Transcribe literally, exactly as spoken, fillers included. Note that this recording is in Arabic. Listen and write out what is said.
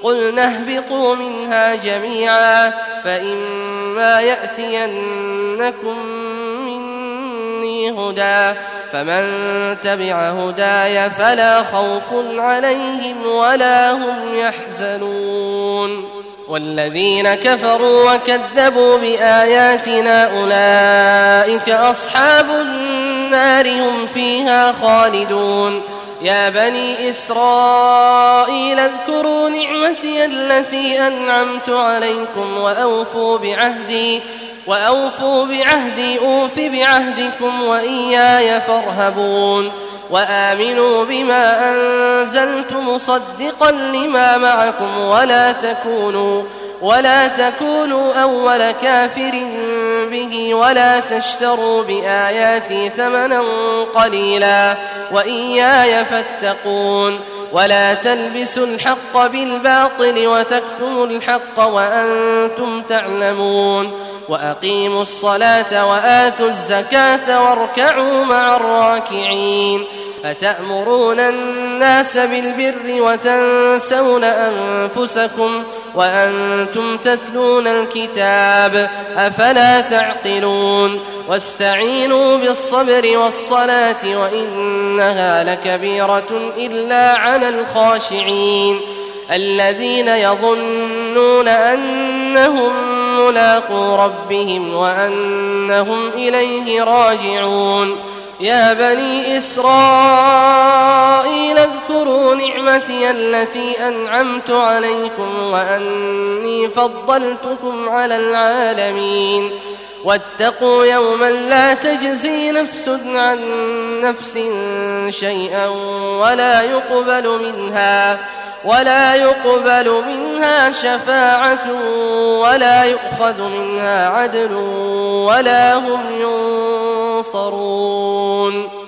قلنا اهبطوا منها جميعا فإما يأتينكم مني هدى فمن تبع هداي فلا خوف عليهم ولا هم يحزنون والذين كفروا وكذبوا بآياتنا أولئك أصحاب النار هم فيها خالدون يا بني إسرائيل اذكروا نعمتي التي أنعمت عليكم وأوفوا بعهدي وأوفوا بعهدي أوف بعهدكم وإياي فارهبون وآمنوا بما أنزلت مصدقا لما معكم ولا تكونوا ولا تكونوا أول كافر به ولا تشتروا بآياتي ثمنا قليلا وإياي فاتقون ولا تلبسوا الحق بالباطل وتكتموا الحق وأنتم تعلمون وأقيموا الصلاة وآتوا الزكاة واركعوا مع الراكعين أتأمرون الناس بالبر وتنسون أنفسكم وأنتم تتلون الكتاب أفلا تعقلون واستعينوا بالصبر والصلاة وإنها لكبيرة إلا على الخاشعين الذين يظنون أنهم ملاقو ربهم وأنهم إليه راجعون يا بني إسرائيل اذكروا نعمتي التي أنعمت عليكم وأني فضلتكم على العالمين واتقوا يوما لا تجزي نفس عن نفس شيئا ولا يقبل منها ولا يقبل منها شفاعة ولا يؤخذ منها عدل ولا هم ينصرون